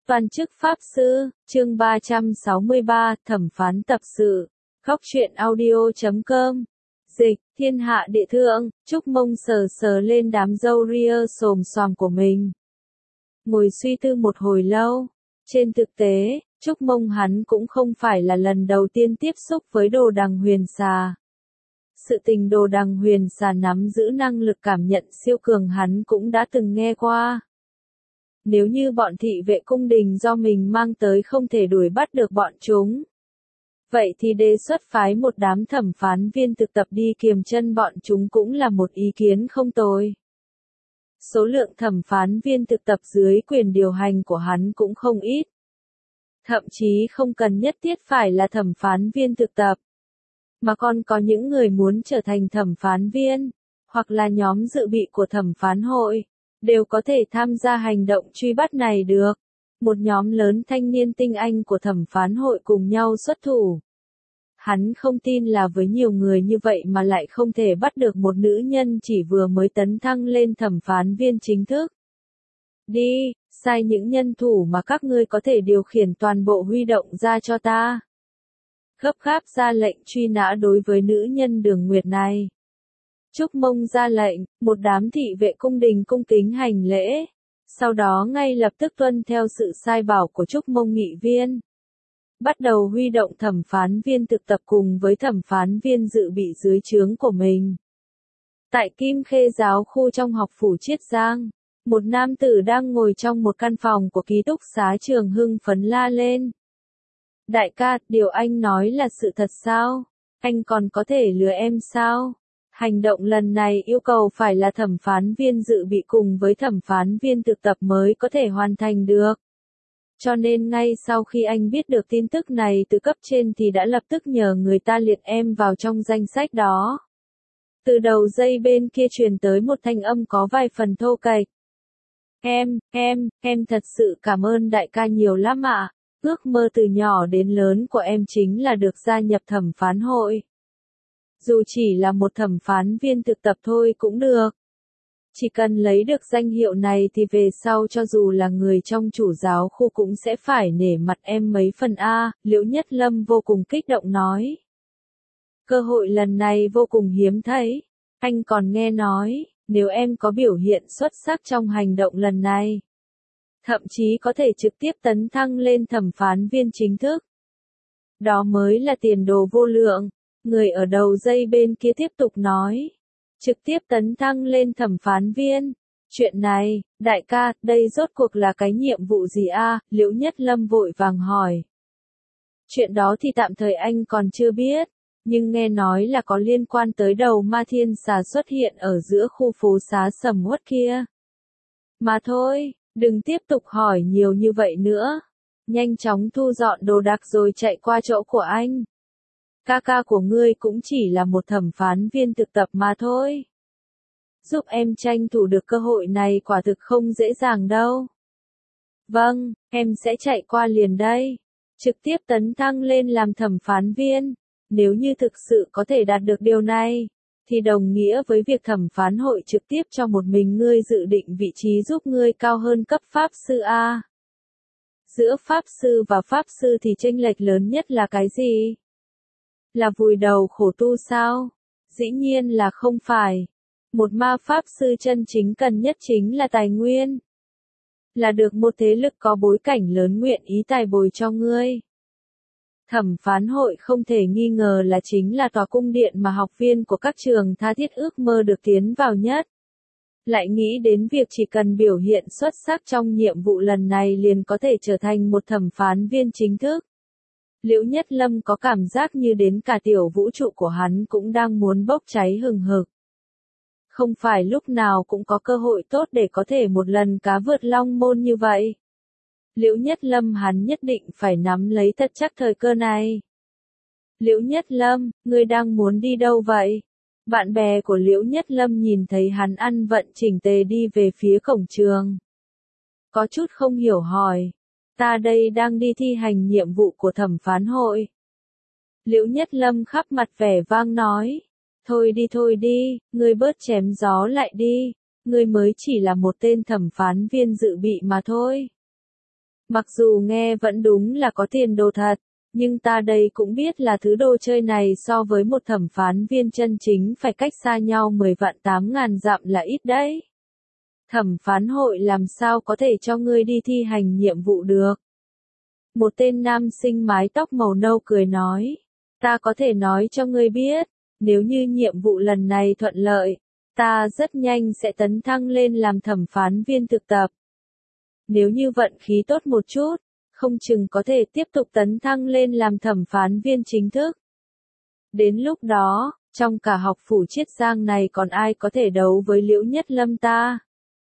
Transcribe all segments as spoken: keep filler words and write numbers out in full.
Toàn chức Pháp Sư, chương ba trăm sáu mươi ba, thẩm phán tập sự. Góc truyện audio chấm com. Dịch, thiên hạ địa thượng, Trúc Mông sờ sờ lên đám râu ria xồm xoàm của mình. Ngồi suy tư một hồi lâu. Trên thực tế, Trúc Mông hắn cũng không phải là lần đầu tiên tiếp xúc với Đồ Đằng Huyền Xà. Sự tình Đồ Đằng Huyền Xà nắm giữ năng lực cảm nhận siêu cường hắn cũng đã từng nghe qua. Nếu như bọn thị vệ cung đình do mình mang tới không thể đuổi bắt được bọn chúng, vậy thì đề xuất phái một đám thẩm phán viên thực tập đi kiềm chân bọn chúng cũng là một ý kiến không tồi. Số lượng thẩm phán viên thực tập dưới quyền điều hành của hắn cũng không ít. Thậm chí không cần nhất thiết phải là thẩm phán viên thực tập, mà còn có những người muốn trở thành thẩm phán viên, hoặc là nhóm dự bị của thẩm phán hội, đều có thể tham gia hành động truy bắt này được. Một nhóm lớn thanh niên tinh anh của thẩm phán hội cùng nhau xuất thủ. Hắn không tin là với nhiều người như vậy mà lại không thể bắt được một nữ nhân chỉ vừa mới tấn thăng lên thẩm phán viên chính thức. Đi, sai những nhân thủ mà các ngươi có thể điều khiển toàn bộ huy động ra cho ta. Gấp gáp ra lệnh truy nã đối với nữ nhân Đường Nguyệt này. Trúc Mông ra lệnh, một đám thị vệ cung đình cung kính hành lễ, sau đó ngay lập tức tuân theo sự sai bảo của Trúc Mông nghị viên. Bắt đầu huy động thẩm phán viên thực tập cùng với thẩm phán viên dự bị dưới trướng của mình. Tại Kim Khê giáo khu trong học phủ Chiết Giang, một nam tử đang ngồi trong một căn phòng của ký túc xá trường hưng phấn la lên. Đại ca, điều anh nói là sự thật sao? Anh còn có thể lừa em sao? Hành động lần này yêu cầu phải là thẩm phán viên dự bị cùng với thẩm phán viên thực tập mới có thể hoàn thành được. Cho nên ngay sau khi anh biết được tin tức này từ cấp trên thì đã lập tức nhờ người ta liệt em vào trong danh sách đó. Từ đầu dây bên kia truyền tới một thanh âm có vài phần thô kệch. Em, em, em thật sự cảm ơn đại ca nhiều lắm ạ. Ước mơ từ nhỏ đến lớn của em chính là được gia nhập thẩm phán hội. Dù chỉ là một thẩm phán viên thực tập thôi cũng được. Chỉ cần lấy được danh hiệu này thì về sau cho dù là người trong chủ giáo khu cũng sẽ phải nể mặt em mấy phần a, Liễu Nhất Lâm vô cùng kích động nói. Cơ hội lần này vô cùng hiếm thấy. Anh còn nghe nói, nếu em có biểu hiện xuất sắc trong hành động lần này, thậm chí có thể trực tiếp tấn thăng lên thẩm phán viên chính thức. Đó mới là tiền đồ vô lượng. Người ở đầu dây bên kia tiếp tục nói. Trực tiếp tấn thăng lên thẩm phán viên. Chuyện này, đại ca, đây rốt cuộc là cái nhiệm vụ gì a? Liễu Nhất Lâm vội vàng hỏi. Chuyện đó thì tạm thời anh còn chưa biết, nhưng nghe nói là có liên quan tới đầu ma thiên xà xuất hiện ở giữa khu phố xá sầm uất kia. Mà thôi, đừng tiếp tục hỏi nhiều như vậy nữa. Nhanh chóng thu dọn đồ đạc rồi chạy qua chỗ của anh. Ca ca của ngươi cũng chỉ là một thẩm phán viên thực tập mà thôi. Giúp em tranh thủ được cơ hội này quả thực không dễ dàng đâu. Vâng, em sẽ chạy qua liền đây. Trực tiếp tấn thăng lên làm thẩm phán viên. Nếu như thực sự có thể đạt được điều này, thì đồng nghĩa với việc thẩm phán hội trực tiếp cho một mình ngươi dự định vị trí giúp ngươi cao hơn cấp pháp sư A. Giữa pháp sư và pháp sư thì chênh lệch lớn nhất là cái gì? Là vùi đầu khổ tu sao? Dĩ nhiên là không phải. Một ma pháp sư chân chính cần nhất chính là tài nguyên. Là được một thế lực có bối cảnh lớn nguyện ý tài bồi cho ngươi. Thẩm phán hội không thể nghi ngờ là chính là tòa cung điện mà học viên của các trường tha thiết ước mơ được tiến vào nhất. Lại nghĩ đến việc chỉ cần biểu hiện xuất sắc trong nhiệm vụ lần này liền có thể trở thành một thẩm phán viên chính thức. Liễu Nhất Lâm có cảm giác như đến cả tiểu vũ trụ của hắn cũng đang muốn bốc cháy hừng hực. Không phải lúc nào cũng có cơ hội tốt để có thể một lần cá vượt long môn như vậy. Liễu Nhất Lâm hắn nhất định phải nắm lấy thật chắc thời cơ này. Liễu Nhất Lâm, ngươi đang muốn đi đâu vậy? Bạn bè của Liễu Nhất Lâm nhìn thấy hắn ăn vận chỉnh tề đi về phía cổng trường. Có chút không hiểu hỏi. Ta đây đang đi thi hành nhiệm vụ của thẩm phán hội. Liễu Nhất Lâm khắp mặt vẻ vang nói. Thôi đi thôi đi, ngươi bớt chém gió lại đi. Ngươi mới chỉ là một tên thẩm phán viên dự bị mà thôi. Mặc dù nghe vẫn đúng là có tiền đồ thật, nhưng ta đây cũng biết là thứ đồ chơi này so với một thẩm phán viên chân chính phải cách xa nhau mười vạn tám ngàn dặm là ít đấy. Thẩm phán hội làm sao có thể cho ngươi đi thi hành nhiệm vụ được? Một tên nam sinh mái tóc màu nâu cười nói, ta có thể nói cho ngươi biết, nếu như nhiệm vụ lần này thuận lợi, ta rất nhanh sẽ tấn thăng lên làm thẩm phán viên thực tập. Nếu như vận khí tốt một chút, không chừng có thể tiếp tục tấn thăng lên làm thẩm phán viên chính thức. Đến lúc đó, trong cả học phủ Chiết Giang này còn ai có thể đấu với Liễu Nhất Lâm ta?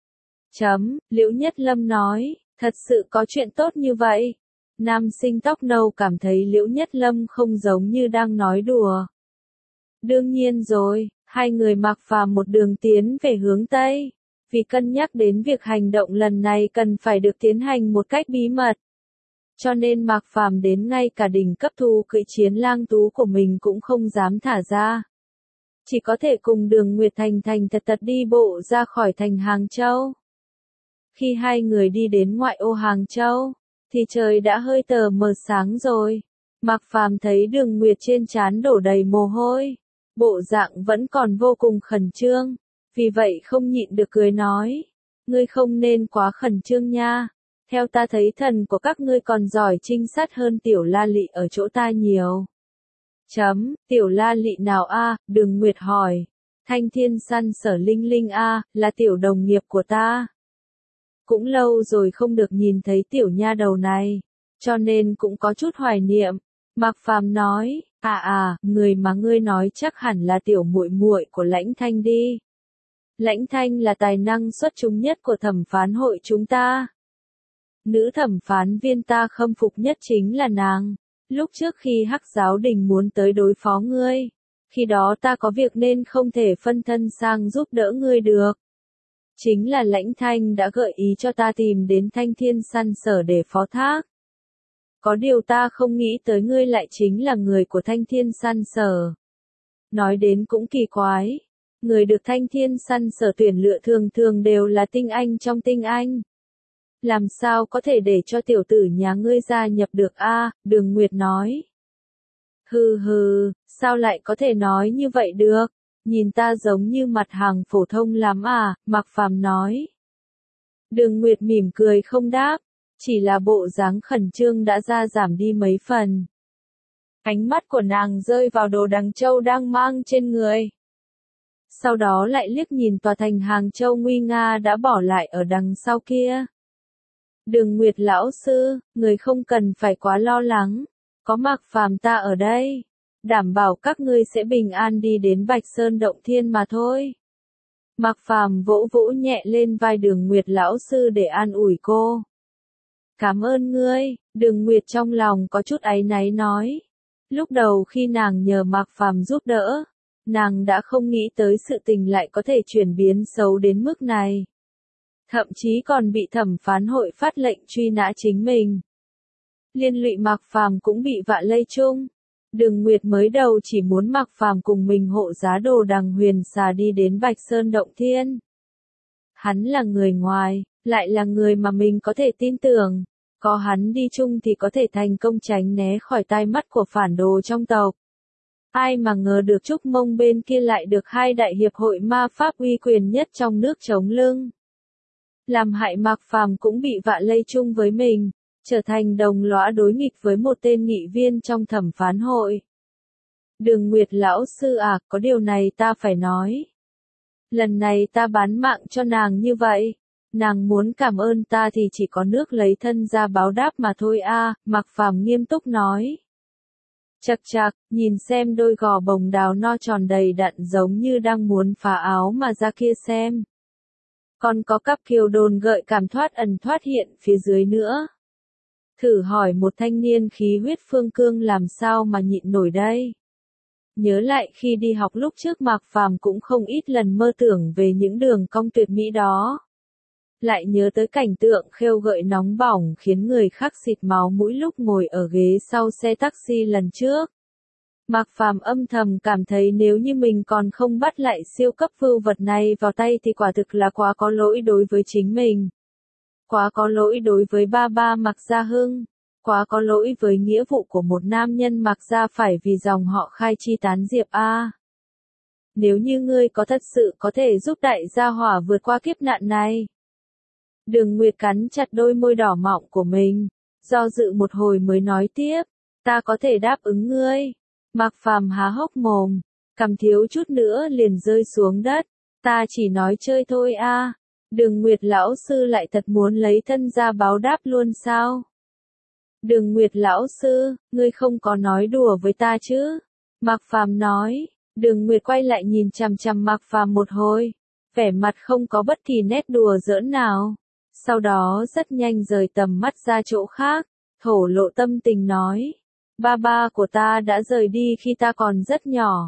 Chấm, Liễu Nhất Lâm nói, thật sự có chuyện tốt như vậy. Nam sinh tóc nâu cảm thấy Liễu Nhất Lâm không giống như đang nói đùa. Đương nhiên rồi, hai người Mạc Phàm một đường tiến về hướng Tây. Vì cân nhắc đến việc hành động lần này cần phải được tiến hành một cách bí mật. Cho nên Mạc Phàm đến ngay cả đỉnh cấp thu cưỡi chiến lang tú của mình cũng không dám thả ra. Chỉ có thể cùng Đường Nguyệt thành thành thật thật đi bộ ra khỏi thành Hàng Châu. Khi hai người đi đến ngoại ô Hàng Châu, thì trời đã hơi tờ mờ sáng rồi. Mạc Phàm thấy Đường Nguyệt trên trán đổ đầy mồ hôi, bộ dạng vẫn còn vô cùng khẩn trương, vì vậy không nhịn được cười nói, ngươi không nên quá khẩn trương nha, theo ta thấy thần của các ngươi còn giỏi trinh sát hơn Tiểu La Lị ở chỗ ta nhiều. Chấm, Tiểu La Lị nào a? Đường Nguyệt hỏi. Thanh Thiên Săn Sở Linh Linh a, là tiểu đồng nghiệp của ta. Cũng lâu rồi không được nhìn thấy tiểu nha đầu này, cho nên cũng có chút hoài niệm. Mạc Phàm nói, à à, người mà ngươi nói chắc hẳn là tiểu muội muội của Lãnh Thanh đi. Lãnh Thanh là tài năng xuất chúng nhất của thẩm phán hội chúng ta. Nữ thẩm phán viên ta khâm phục nhất chính là nàng. Lúc trước khi Hắc Giáo Đình muốn tới đối phó ngươi, khi đó ta có việc nên không thể phân thân sang giúp đỡ ngươi được. Chính là Lãnh Thanh đã gợi ý cho ta tìm đến Thanh Thiên Săn Sở để phó thác. Có điều ta không nghĩ tới ngươi lại chính là người của Thanh Thiên Săn Sở. Nói đến cũng kỳ quái, người được Thanh Thiên Săn Sở tuyển lựa thường thường đều là tinh anh trong tinh anh. Làm sao có thể để cho tiểu tử nhà ngươi gia nhập được a? Đường Nguyệt nói. Hừ hừ, sao lại có thể nói như vậy được? Nhìn ta giống như mặt hàng phổ thông lắm à? Mạc Phàm nói. Đường Nguyệt mỉm cười không đáp, chỉ là bộ dáng khẩn trương đã ra giảm đi mấy phần. Ánh mắt của nàng rơi vào đồ Đằng Châu đang mang trên người. Sau đó lại liếc nhìn tòa thành Hàng Châu nguy nga đã bỏ lại ở đằng sau kia. Đường Nguyệt lão sư, người không cần phải quá lo lắng, có Mạc Phàm ta ở đây, đảm bảo các ngươi sẽ bình an đi đến Bạch Sơn Động Thiên mà thôi. Mạc Phàm vỗ vỗ nhẹ lên vai Đường Nguyệt lão sư để an ủi cô. Cảm ơn ngươi, Đường Nguyệt trong lòng có chút áy náy nói. Lúc đầu khi nàng nhờ Mạc Phàm giúp đỡ, nàng đã không nghĩ tới sự tình lại có thể chuyển biến xấu đến mức này. Thậm chí còn bị thẩm phán hội phát lệnh truy nã chính mình. Liên lụy Mạc Phàm cũng bị vạ lây chung. Đường Nguyệt mới đầu chỉ muốn Mạc Phàm cùng mình hộ giá đồ Đằng Huyền Xà đi đến Bạch Sơn Động Thiên. Hắn là người ngoài, lại là người mà mình có thể tin tưởng. Có hắn đi chung thì có thể thành công tránh né khỏi tai mắt của phản đồ trong tộc. Ai mà ngờ được Trúc Mông bên kia lại được hai đại hiệp hội ma pháp uy quyền nhất trong nước chống lưng. Làm hại Mạc Phàm cũng bị vạ lây chung với mình, trở thành đồng lõa đối nghịch với một tên nghị viên trong thẩm phán hội. Đường Nguyệt lão sư à, có điều này ta phải nói. Lần này ta bán mạng cho nàng như vậy, nàng muốn cảm ơn ta thì chỉ có nước lấy thân ra báo đáp mà thôi a. Mạc Phàm nghiêm túc nói. Chật chật, nhìn xem đôi gò bồng đào no tròn đầy đặn giống như đang muốn phá áo mà ra kia xem. Còn có cặp kiều đồn gợi cảm thoát ẩn thoát hiện phía dưới nữa. Thử hỏi một thanh niên khí huyết phương cương làm sao mà nhịn nổi đây. Nhớ lại khi đi học lúc trước Mạc Phàm cũng không ít lần mơ tưởng về những đường cong tuyệt mỹ đó. Lại nhớ tới cảnh tượng khêu gợi nóng bỏng khiến người khác xịt máu mũi lúc ngồi ở ghế sau xe taxi lần trước. Mạc Phàm âm thầm cảm thấy nếu như mình còn không bắt lại siêu cấp vưu vật này vào tay thì quả thực là quá có lỗi đối với chính mình. Quá có lỗi đối với ba ba Mạc Gia Hưng. Quá có lỗi với nghĩa vụ của một nam nhân Mạc Gia phải vì dòng họ Khai chi tán diệp a. Nếu như ngươi có thật sự có thể giúp đại gia hỏa vượt qua kiếp nạn này. Đường Nguyệt cắn chặt đôi môi đỏ mọng của mình, do dự một hồi mới nói tiếp, ta có thể đáp ứng ngươi. Mạc Phàm há hốc mồm, cằm thiếu chút nữa liền rơi xuống đất, ta chỉ nói chơi thôi a. Đường Nguyệt lão sư lại thật muốn lấy thân ra báo đáp luôn sao? Đường Nguyệt lão sư, ngươi không có nói đùa với ta chứ? Mạc Phàm nói. Đường Nguyệt quay lại nhìn chằm chằm Mạc Phàm một hồi, vẻ mặt không có bất kỳ nét đùa giỡn nào. Sau đó rất nhanh rời tầm mắt ra chỗ khác, thổ lộ tâm tình nói, ba ba của ta đã rời đi khi ta còn rất nhỏ.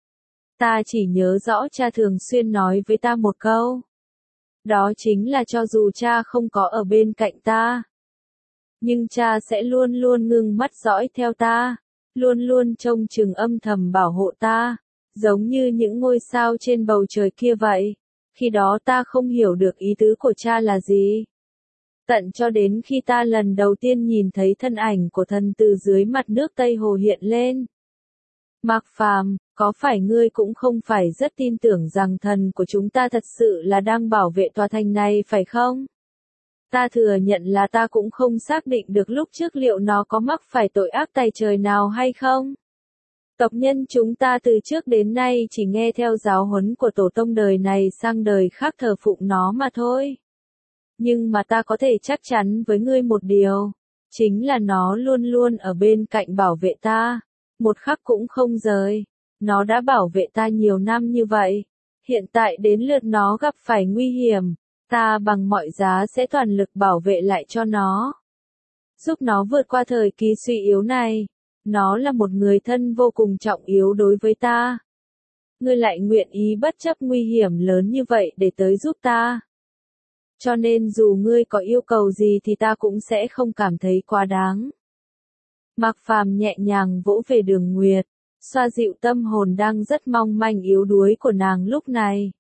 Ta chỉ nhớ rõ cha thường xuyên nói với ta một câu. Đó chính là cho dù cha không có ở bên cạnh ta, nhưng cha sẽ luôn luôn ngưng mắt dõi theo ta, luôn luôn trông chừng âm thầm bảo hộ ta, giống như những ngôi sao trên bầu trời kia vậy. Khi đó ta không hiểu được ý tứ của cha là gì. Tận cho đến khi ta lần đầu tiên nhìn thấy thân ảnh của thần từ dưới mặt nước Tây Hồ hiện lên. Mạc Phàm, có phải ngươi cũng không phải rất tin tưởng rằng thần của chúng ta thật sự là đang bảo vệ tòa thành này phải không? Ta thừa nhận là ta cũng không xác định được lúc trước liệu nó có mắc phải tội ác tày trời nào hay không. Tộc nhân chúng ta từ trước đến nay chỉ nghe theo giáo huấn của tổ tông đời này sang đời khác thờ phụng nó mà thôi. Nhưng mà ta có thể chắc chắn với ngươi một điều, chính là nó luôn luôn ở bên cạnh bảo vệ ta, một khắc cũng không rời. Nó đã bảo vệ ta nhiều năm như vậy, hiện tại đến lượt nó gặp phải nguy hiểm, ta bằng mọi giá sẽ toàn lực bảo vệ lại cho nó, giúp nó vượt qua thời kỳ suy yếu này. Nó là một người thân vô cùng trọng yếu đối với ta. Ngươi lại nguyện ý bất chấp nguy hiểm lớn như vậy để tới giúp ta. Cho nên dù ngươi có yêu cầu gì thì ta cũng sẽ không cảm thấy quá đáng. Mạc Phàm nhẹ nhàng vỗ về Đường Nguyệt, xoa dịu tâm hồn đang rất mong manh yếu đuối của nàng lúc này.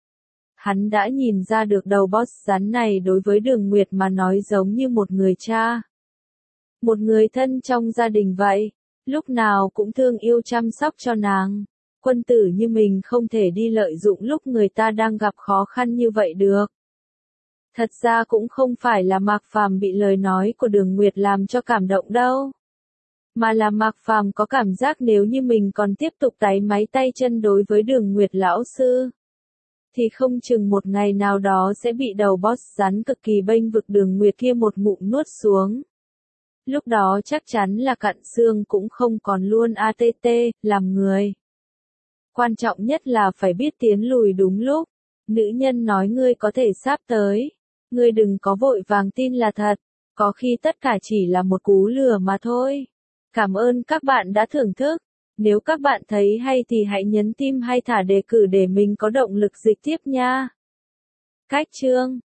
Hắn đã nhìn ra được đầu boss rắn này đối với Đường Nguyệt mà nói giống như một người cha. Một người thân trong gia đình vậy, lúc nào cũng thương yêu chăm sóc cho nàng. Quân tử như mình không thể đi lợi dụng lúc người ta đang gặp khó khăn như vậy được. Thật ra cũng không phải là Mạc Phàm bị lời nói của Đường Nguyệt làm cho cảm động đâu. Mà là Mạc Phàm có cảm giác nếu như mình còn tiếp tục táy máy tay chân đối với Đường Nguyệt lão sư, thì không chừng một ngày nào đó sẽ bị đầu boss rắn cực kỳ bênh vực Đường Nguyệt kia một ngụm nuốt xuống. Lúc đó chắc chắn là cặn xương cũng không còn luôn a tê tê, làm người. Quan trọng nhất là phải biết tiến lùi đúng lúc. Nữ nhân nói ngươi có thể sắp tới. Ngươi đừng có vội vàng tin là thật. Có khi tất cả chỉ là một cú lừa mà thôi. Cảm ơn các bạn đã thưởng thức. Nếu các bạn thấy hay thì hãy nhấn tim hay thả đề cử để mình có động lực dịch tiếp nha. Cách chương